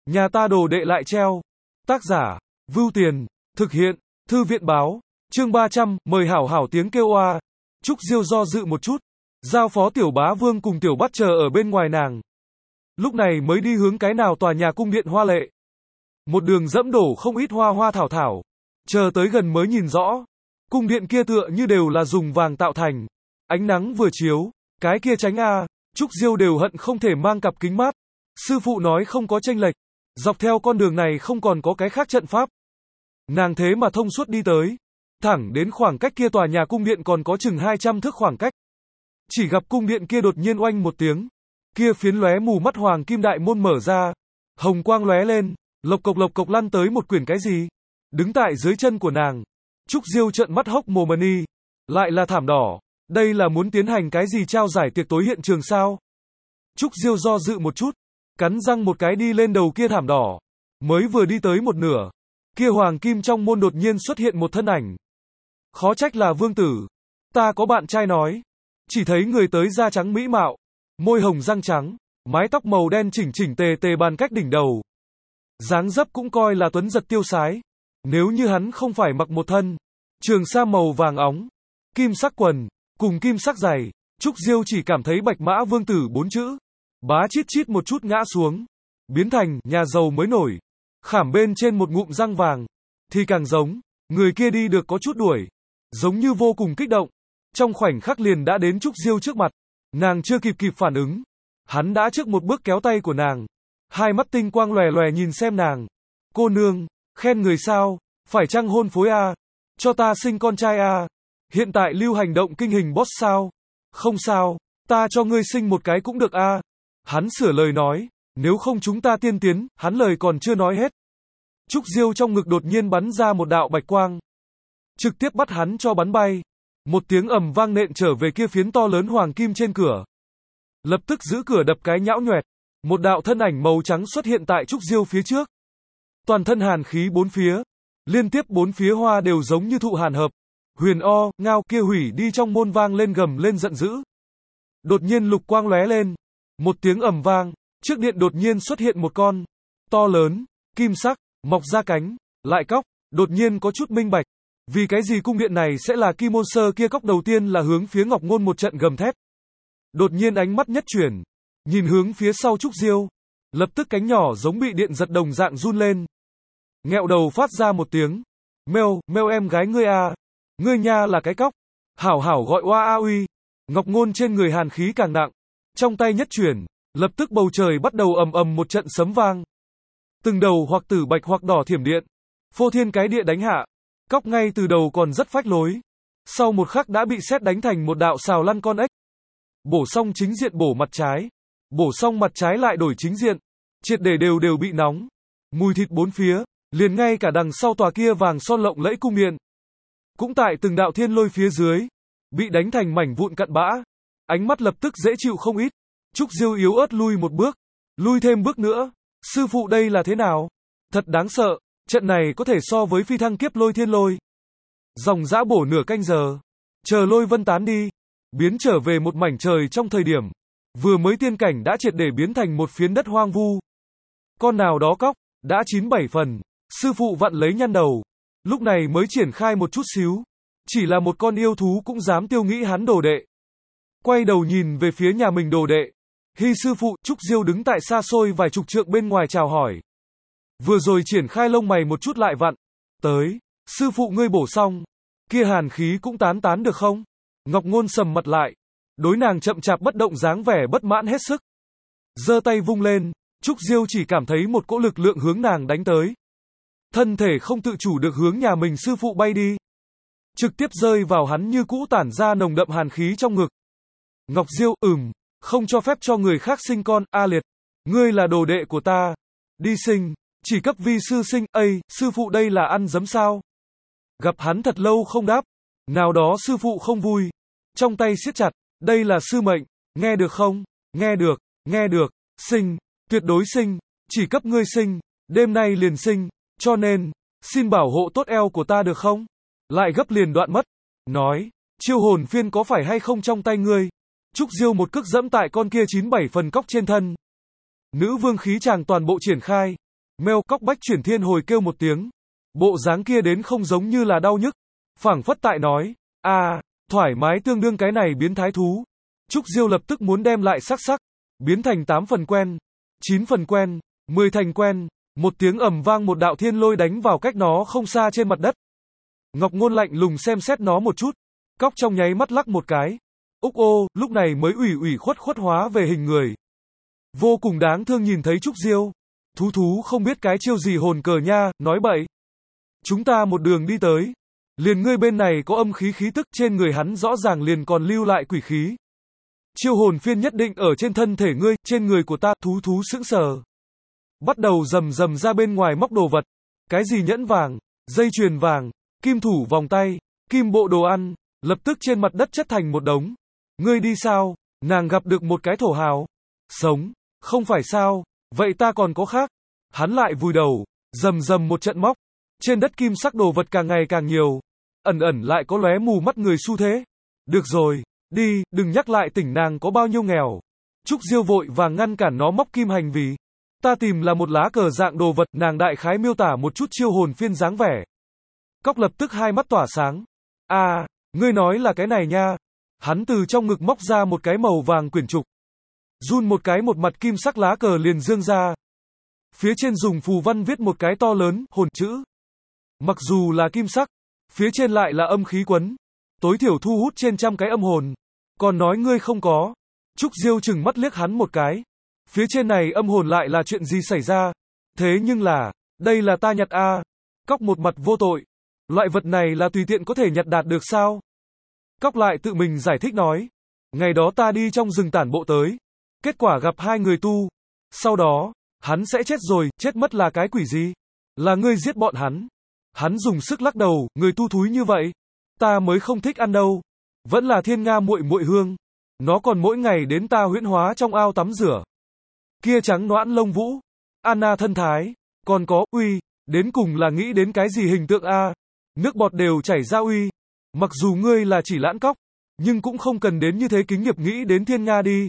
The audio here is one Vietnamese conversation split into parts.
Nhà ta đồ đệ lại treo. Tác giả, Vưu Tiền, thực hiện, Thư viện báo, chương 300, mời hảo hảo tiếng kêu oa. Trúc Diêu do dự một chút, giao phó Tiểu Bá Vương cùng Tiểu Bắt chờ ở bên ngoài nàng. Lúc này mới đi hướng cái nào tòa nhà cung điện hoa lệ. Một đường dẫm đổ không ít hoa hoa thảo thảo, chờ tới gần mới nhìn rõ. Cung điện kia tựa như đều là dùng vàng tạo thành. Ánh nắng vừa chiếu, cái kia tránh a, Trúc Diêu đều hận không thể mang cặp kính mát. Sư phụ nói không có chênh lệch, dọc theo con đường này không còn có cái khác trận pháp. Nàng thế mà thông suốt đi tới, thẳng đến khoảng cách kia tòa nhà cung điện còn có chừng 200 thước khoảng cách. Chỉ gặp cung điện kia đột nhiên oanh một tiếng, kia phiến lóe mù mắt hoàng kim đại môn mở ra, hồng quang lóe lên, lộc cộc lăn tới một quyển cái gì, đứng tại dưới chân của nàng. Trúc Diêu trợn mắt hốc mồm đi, lại là thảm đỏ, đây là muốn tiến hành cái gì trao giải tiệc tối hiện trường sao? Trúc Diêu do dự một chút, cắn răng một cái đi lên đầu kia thảm đỏ, mới vừa đi tới một nửa, kia hoàng kim trong môn đột nhiên xuất hiện một thân ảnh. Khó trách là vương tử, ta có bạn trai nói, chỉ thấy người tới da trắng mỹ mạo, môi hồng răng trắng, mái tóc màu đen chỉnh chỉnh tề tề bàn cách đỉnh đầu. Dáng dấp cũng coi là tuấn giật tiêu sái, nếu như hắn không phải mặc một thân trường sa màu vàng óng, kim sắc quần, cùng kim sắc giày, Trúc Diêu chỉ cảm thấy bạch mã vương tử 4 chữ, bá chít chít một chút ngã xuống, biến thành nhà giàu mới nổi, khảm bên trên một ngụm răng vàng, thì càng giống, người kia đi được có chút đuổi, giống như vô cùng kích động, trong khoảnh khắc liền đã đến Trúc Diêu trước mặt, nàng chưa kịp phản ứng, hắn đã trước một bước kéo tay của nàng, hai mắt tinh quang lòe lòe nhìn xem nàng, cô nương, khen người sao, phải chăng hôn phối a, cho ta sinh con trai a, hiện tại lưu hành động kinh hình boss sao, không sao, ta cho ngươi sinh một cái cũng được a. Hắn sửa lời nói, nếu không chúng ta tiên tiến, hắn lời còn chưa nói hết. Trúc Diêu trong ngực đột nhiên bắn ra một đạo bạch quang, trực tiếp bắt hắn cho bắn bay. Một tiếng ầm vang nện trở về kia phiến to lớn hoàng kim trên cửa. Lập tức giữ cửa đập cái nhão nhoẹt, một đạo thân ảnh màu trắng xuất hiện tại Trúc Diêu phía trước. Toàn thân hàn khí bốn phía, liên tiếp bốn phía hoa đều giống như thụ hàn hợp. Huyền o, ngao kia hủy đi trong môn vang lên gầm lên giận dữ. Đột nhiên lục quang lóe lên, một tiếng ầm vang, trước điện đột nhiên xuất hiện một con to lớn, kim sắc, mọc ra cánh, lại cóc, đột nhiên có chút minh bạch, vì cái gì cung điện này sẽ là Kim Môn Sơ kia cóc đầu tiên là hướng phía Ngọc Ngôn một trận gầm thét. Đột nhiên ánh mắt nhất chuyển, nhìn hướng phía sau Trúc Diêu, lập tức cánh nhỏ giống bị điện giật đồng dạng run lên. Nghẹo đầu phát ra một tiếng, meo, meo em gái ngươi à, ngươi nha là cái cóc, hảo hảo gọi oa a uy. Ngọc Ngôn trên người hàn khí càng nặng, trong tay nhất chuyển, lập tức bầu trời bắt đầu ầm ầm một trận sấm vang. Từng đầu hoặc tử bạch hoặc đỏ thiểm điện, phô thiên cái địa đánh hạ, cóc ngay từ đầu còn rất phách lối, sau một khắc đã bị sét đánh thành một đạo xào lăn con ếch. Bổ xong chính diện bổ mặt trái, bổ xong mặt trái lại đổi chính diện, triệt để đều bị nóng, mùi thịt bốn phía, liền ngay cả đằng sau tòa kia vàng son lộng lẫy cung điện, cũng tại từng đạo thiên lôi phía dưới, bị đánh thành mảnh vụn cặn bã, ánh mắt lập tức dễ chịu không ít. Trúc Diêu yếu ớt lui một bước, lui thêm bước nữa, sư phụ đây là thế nào? Thật đáng sợ, trận này có thể so với phi thăng kiếp lôi thiên lôi. Dòng dã bổ nửa canh giờ, chờ lôi vân tán đi, biến trở về một mảnh trời trong thời điểm, vừa mới tiên cảnh đã triệt để biến thành một phiến đất hoang vu. Con nào đó cóc, đã 9-7 phần, sư phụ vặn lấy nhăn đầu, lúc này mới triển khai một chút xíu, chỉ là một con yêu thú cũng dám tiêu nghĩ hắn đồ đệ. Quay đầu nhìn về phía nhà mình đồ đệ, Hi sư phụ, Trúc Diêu đứng tại xa xôi vài chục trượng bên ngoài chào hỏi. Vừa rồi triển khai lông mày một chút lại vặn, tới, sư phụ ngươi bổ xong, kia hàn khí cũng tán được không? Ngọc Ngôn sầm mặt lại, đối nàng chậm chạp bất động dáng vẻ bất mãn hết sức. Giơ tay vung lên, Trúc Diêu chỉ cảm thấy một cỗ lực lượng hướng nàng đánh tới. Thân thể không tự chủ được hướng nhà mình sư phụ bay đi, trực tiếp rơi vào hắn như cũ tản ra nồng đậm hàn khí trong ngực. Ngọc Diêu, không cho phép cho người khác sinh con, a liệt, ngươi là đồ đệ của ta, đi sinh, chỉ cấp vi sư sinh, sư phụ đây là ăn dấm sao? Gặp hắn thật lâu không đáp, nào đó sư phụ không vui, trong tay siết chặt, đây là sư mệnh, nghe được không? Nghe được, sinh, tuyệt đối sinh, chỉ cấp ngươi sinh, đêm nay liền sinh, cho nên, xin bảo hộ tốt eo của ta được không? Lại gấp liền đoạn mất, nói, chiêu hồn phiên có phải hay không trong tay ngươi? Trúc Diêu một cước dẫm tại con kia 9-7 phần cóc trên thân. Nữ vương khí chàng toàn bộ triển khai, Meo Cóc Bách Chuyển Thiên hồi kêu một tiếng. Bộ dáng kia đến không giống như là đau nhức. Phảng phất tại nói, thoải mái tương đương cái này biến thái thú. Trúc Diêu lập tức muốn đem lại sắc sắc. Biến thành 8 phần quen, 9 phần quen, 10 thành quen. Một tiếng ầm vang, một đạo thiên lôi đánh vào cách nó không xa trên mặt đất. Ngọc Ngôn lạnh lùng xem xét nó một chút. Cóc trong nháy mắt lắc một cái. Úc ô, lúc này mới ủy khuất hóa về hình người. Vô cùng đáng thương nhìn thấy Trúc Diêu. Thú không biết cái chiêu gì hồn cờ nha, nói bậy. Chúng ta một đường đi tới. Liền ngươi bên này có âm khí khí tức, trên người hắn rõ ràng liền còn lưu lại quỷ khí. Chiêu hồn phiên nhất định ở trên thân thể ngươi, trên người của ta. Thú sững sờ. Bắt đầu rầm ra bên ngoài móc đồ vật. Cái gì nhẫn vàng, dây chuyền vàng, kim thủ vòng tay, kim bộ đồ ăn, lập tức trên mặt đất chất thành một đống. Ngươi đi sao? Nàng gặp được một cái thổ hào. Sống, không phải sao, vậy ta còn có khác. Hắn lại vùi đầu, rầm một trận móc. Trên đất kim sắc đồ vật càng ngày càng nhiều. Ẩn lại có lóe mù mắt người xu thế. Được rồi, đi, đừng nhắc lại tỉnh nàng có bao nhiêu nghèo. Trúc Diêu vội vàng ngăn cản nó móc kim hành vì. Ta tìm là một lá cờ dạng đồ vật, nàng đại khái miêu tả một chút chiêu hồn phiên dáng vẻ. Cóc lập tức hai mắt tỏa sáng. Ngươi nói là cái này nha. Hắn từ trong ngực móc ra một cái màu vàng quyển trục. Run một cái, một mặt kim sắc lá cờ liền dương ra. Phía trên dùng phù văn viết một cái to lớn, hồn chữ. Mặc dù là kim sắc, phía trên lại là âm khí quấn. Tối thiểu thu hút trên 100 cái âm hồn. Còn nói ngươi không có. Trúc Diêu chừng mắt liếc hắn một cái. Phía trên này âm hồn lại là chuyện gì xảy ra? Thế nhưng là, đây là ta nhặt Cóc một mặt vô tội. Loại vật này là tùy tiện có thể nhặt đạt được sao? Cóc lại tự mình giải thích nói. Ngày đó ta đi trong rừng tản bộ tới. Kết quả gặp 2 người tu. Sau đó, hắn sẽ chết rồi, chết mất là cái quỷ gì? Là ngươi giết bọn hắn. Hắn dùng sức lắc đầu, người tu thúi như vậy. Ta mới không thích ăn đâu. Vẫn là thiên nga muội hương. Nó còn mỗi ngày đến ta huyễn hóa trong ao tắm rửa. Kia trắng noãn lông vũ. Anna thân thái. Còn có, đến cùng là nghĩ đến cái gì hình tượng Nước bọt đều chảy ra Mặc dù ngươi là chỉ lãn cóc, nhưng cũng không cần đến như thế kính nghiệp nghĩ đến thiên nga đi.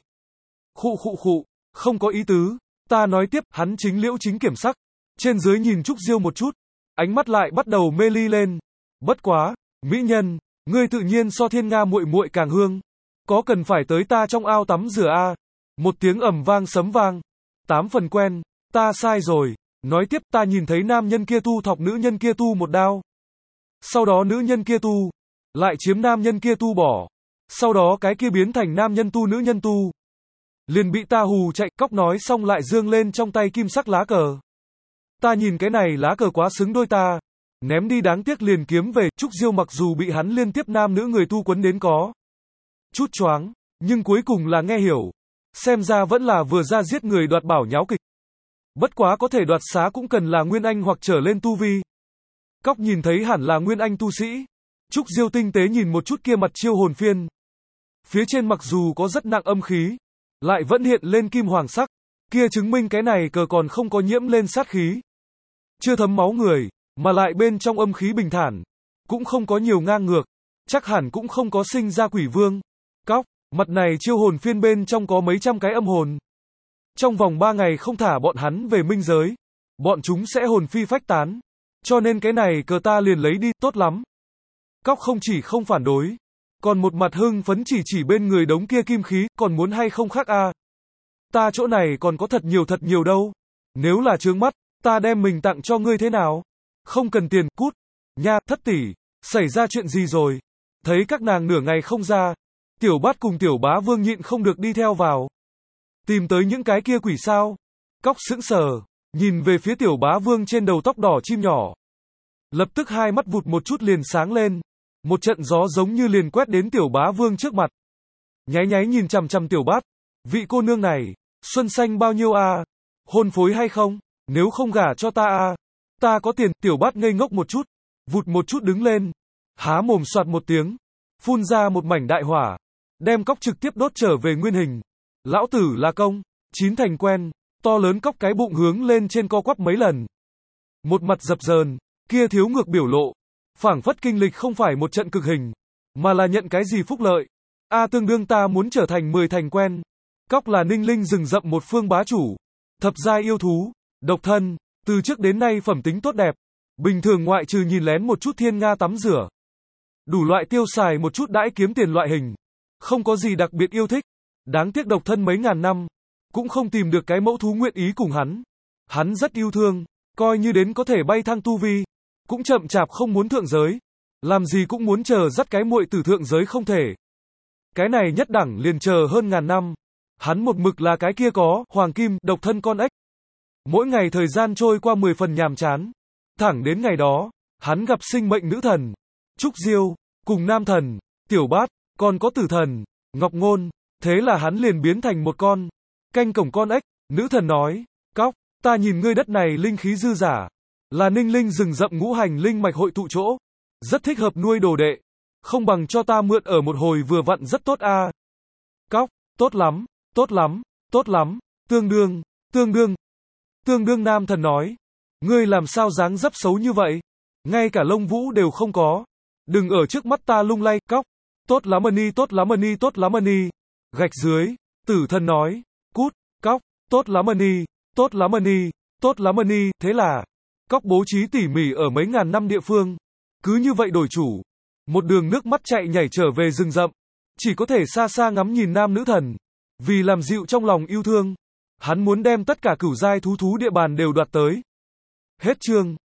Khụ, không có ý tứ. Ta nói tiếp, hắn chính liễu chính kiểm sắc. Trên dưới nhìn Trúc Diêu một chút. Ánh mắt lại bắt đầu mê ly lên. Bất quá, mỹ nhân, ngươi tự nhiên so thiên nga muội càng hương. Có cần phải tới ta trong ao tắm rửa Một tiếng ầm vang sấm vang. 8 phần quen, ta sai rồi. Nói tiếp, ta nhìn thấy nam nhân kia tu thọc nữ nhân kia tu một đao. Sau đó nữ nhân kia tu, lại chiếm nam nhân kia tu bỏ. Sau đó cái kia biến thành nam nhân tu nữ nhân tu. Liền bị ta hù chạy. Cóc nói xong lại giương lên trong tay kim sắc lá cờ. Ta nhìn cái này lá cờ quá xứng đôi ta. Ném đi đáng tiếc liền kiếm về. Trúc Diêu mặc dù bị hắn liên tiếp nam nữ người tu quấn đến có chút choáng, nhưng cuối cùng là nghe hiểu. Xem ra vẫn là vừa ra giết người đoạt bảo nháo kịch. Bất quá có thể đoạt xá cũng cần là nguyên anh hoặc trở lên tu vi. Cóc nhìn thấy hẳn là nguyên anh tu sĩ. Trúc Diêu tinh tế nhìn một chút kia mặt chiêu hồn phiên. Phía trên mặc dù có rất nặng âm khí, lại vẫn hiện lên kim hoàng sắc. Kia chứng minh cái này cờ còn không có nhiễm lên sát khí. Chưa thấm máu người, mà lại bên trong âm khí bình thản. Cũng không có nhiều ngang ngược. Chắc hẳn cũng không có sinh ra quỷ vương. Cóc, mặt này chiêu hồn phiên bên trong có mấy trăm cái âm hồn. Trong vòng 3 ngày không thả bọn hắn về minh giới, bọn chúng sẽ hồn phi phách tán. Cho nên cái này cờ ta liền lấy đi, tốt lắm. Cóc không chỉ không phản đối, còn một mặt hưng phấn chỉ bên người đống kia kim khí, còn muốn hay không khác Ta chỗ này còn có thật nhiều đâu. Nếu là chướng mắt, ta đem mình tặng cho ngươi thế nào? Không cần tiền, cút. Nha, thất tỷ, xảy ra chuyện gì rồi? Thấy các nàng nửa ngày không ra, Tiểu Bát cùng Tiểu Bá Vương nhịn không được đi theo vào. Tìm tới những cái kia quỷ sao? Cóc sững sờ, nhìn về phía Tiểu Bá Vương trên đầu tóc đỏ chim nhỏ. Lập tức hai mắt vụt một chút liền sáng lên. Một trận gió giống như liền quét đến Tiểu Bá Vương trước mặt. Nháy nhìn chằm Tiểu Bát. Vị cô nương này, xuân xanh bao nhiêu Hôn phối hay không? Nếu không gả cho ta ta có tiền. Tiểu Bát ngây ngốc một chút, vụt một chút đứng lên. Há mồm soạt một tiếng, phun ra một mảnh đại hỏa. Đem Cóc trực tiếp đốt trở về nguyên hình. Lão tử là công, 9 thành quen. To lớn Cóc cái bụng hướng lên trên co quắp mấy lần. Một mặt dập dờn, kia thiếu ngược biểu lộ. Phảng phất kinh lịch không phải một trận cực hình, mà là nhận cái gì phúc lợi. Tương đương ta muốn trở thành 10 thành quen. Cóc là Ninh Linh rừng rậm một phương bá chủ. Thập giai yêu thú, độc thân, Từ trước đến nay phẩm tính tốt đẹp, bình thường ngoại trừ nhìn lén một chút thiên nga tắm rửa, đủ loại tiêu xài một chút đãi kiếm tiền loại hình, không có gì đặc biệt yêu thích. Đáng tiếc độc thân mấy ngàn năm, cũng không tìm được cái mẫu thú nguyện ý cùng hắn. Hắn rất yêu thương, coi như đến có thể bay thăng tu vi, cũng chậm chạp không muốn thượng giới. Làm gì cũng muốn chờ dắt cái muội tử thượng giới không thể. Cái này nhất đẳng liền chờ hơn ngàn năm. Hắn một mực là cái kia có, hoàng kim, độc thân con ếch. Mỗi ngày thời gian trôi qua 10 phần nhàm chán. Thẳng đến ngày đó, hắn gặp sinh mệnh nữ thần, Trúc Diêu, cùng nam thần, Tiểu Bát, còn có tử thần, Ngọc Ngôn. Thế là hắn liền biến thành một con canh cổng con ếch. Nữ thần nói, Cóc, ta nhìn ngươi đất này linh khí dư giả, là ninh linh rừng rậm ngũ hành linh mạch hội tụ chỗ, rất thích hợp nuôi đồ đệ, không bằng cho ta mượn ở một hồi vừa vặn rất tốt a. Cóc, tốt lắm, tốt lắm, tốt lắm, tương đương, tương đương. Tương đương nam thần nói, ngươi làm sao dáng dấp xấu như vậy, ngay cả lông vũ đều không có, đừng ở trước mắt ta lung lay. Cóc, tốt lắm ân, tốt lắm ân, tốt lắm ân. Gạch dưới, tử thần nói, cút. Cóc, tốt lắm ân, tốt lắm ân, tốt lắm ân. Thế là, Cóc bố trí tỉ mỉ ở mấy ngàn năm địa phương, cứ như vậy đổi chủ, một đường nước mắt chạy nhảy trở về rừng rậm, chỉ có thể xa xa ngắm nhìn nam nữ thần, vì làm dịu trong lòng yêu thương, hắn muốn đem tất cả cửu giai thú địa bàn đều đoạt tới. Hết chương.